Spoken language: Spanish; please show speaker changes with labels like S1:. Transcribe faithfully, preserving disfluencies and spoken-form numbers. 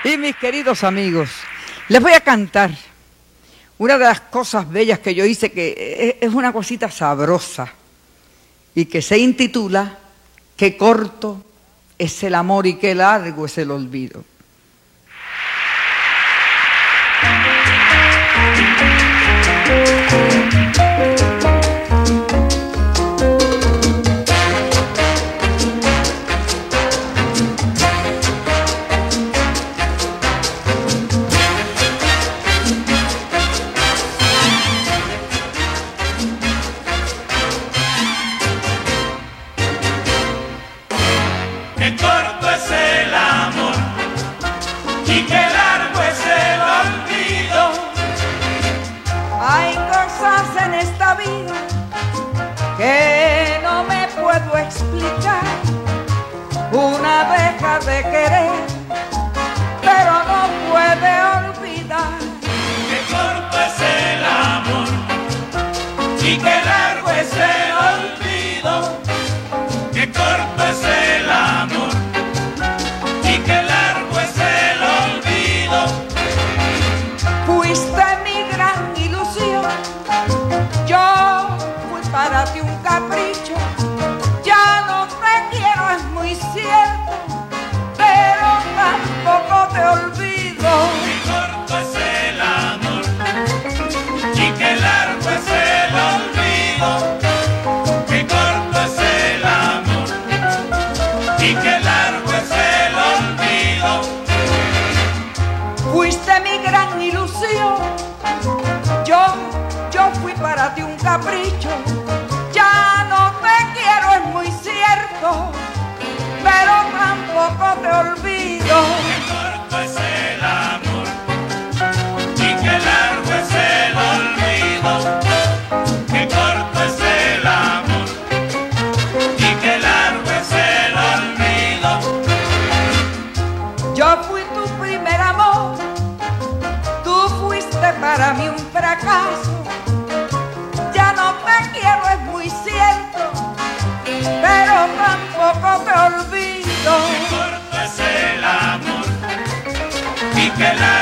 S1: Y mis queridos amigos, les voy a cantar una de las cosas bellas que yo hice, que es una cosita sabrosa y que se intitula Qué corto es el amor y qué largo es el olvido.
S2: Qué corto es el amor y qué largo es el olvido.
S3: Hay cosas en esta vida que no me puedo explicar. Una deja de querer, pero no puede olvidar.
S2: Qué corto es el amor y qué largo es el olvido. Qué corto es el amor y qué largo es el olvido.
S3: Fuiste mi gran ilusión, yo fui para ti un capricho. Ya no te quiero, es muy cierto, pero tampoco te olvido.
S2: Qué corto es el amor y qué largo es el olvido. Qué corto es el amor y qué largo es el olvido.
S3: Fuiste mi gran ilusión, yo, yo fui para ti un capricho. Ya no te quiero, es muy cierto, pero tampoco te olvido.
S2: Qué corto es el amor y qué largo es el olvido. Qué corto es el amor y qué largo es el olvido.
S3: Yo fui tu primer amor, tú fuiste para mí un fracaso. Ya no te quiero, es muy cierto, pero tampoco te olvido.
S2: Qué corto es el amor y qué largo